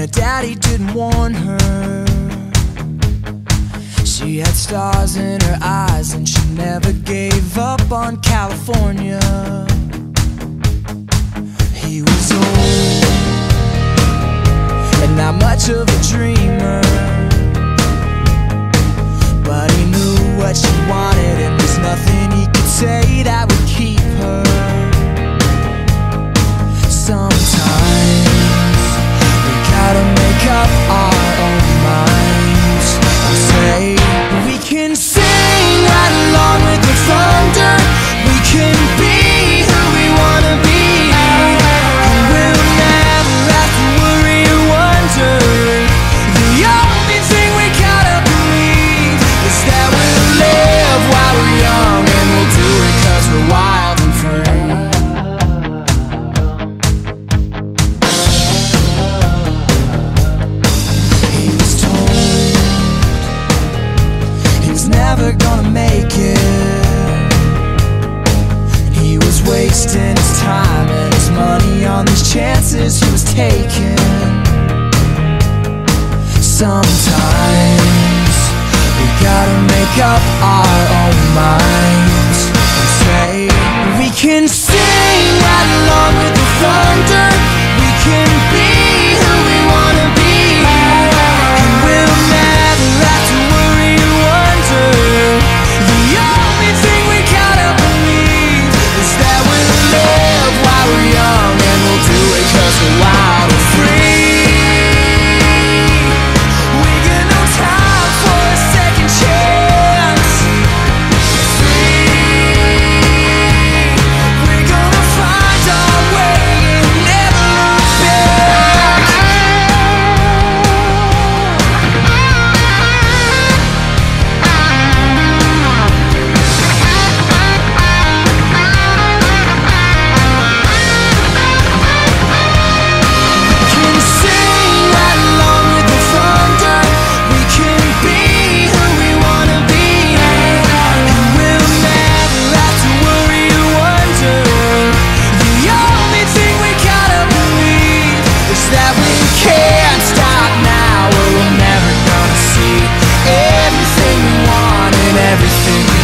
her daddy didn't warn her. She had stars in her eyes and she never gave up on California. He was old and not much of a dreamer, but he knew what she wanted and there's nothing he could say that would keep her. Sometimes we gotta make up our own minds and say we can sing right along with the thunder. We can be who we wanna be, and we'll never have to worry or wonder. The only thing we gotta believe is that we'll live while we're young, and we'll do it 'cause we're wild and free. He was told he was never gonna make it, and he was wasting his time and his money on these chances he was taking. Sometimes we gotta make up our own minds and say we can sing right along with the thunder. We can be who we wanna be, and we'll never have to worry or wonder. The only thing we gotta believe is that we'll live while we're young, and we'll do it 'cause we're wild and free. We got no time for a second chance. We're gonna find our way and never look back. We can sing right along with the thunder. We can be who we wanna be, and we'll never have to worry or wonder. The only thing we gotta believe is that we can't stop now, or we're never gonna see everything we want and everything we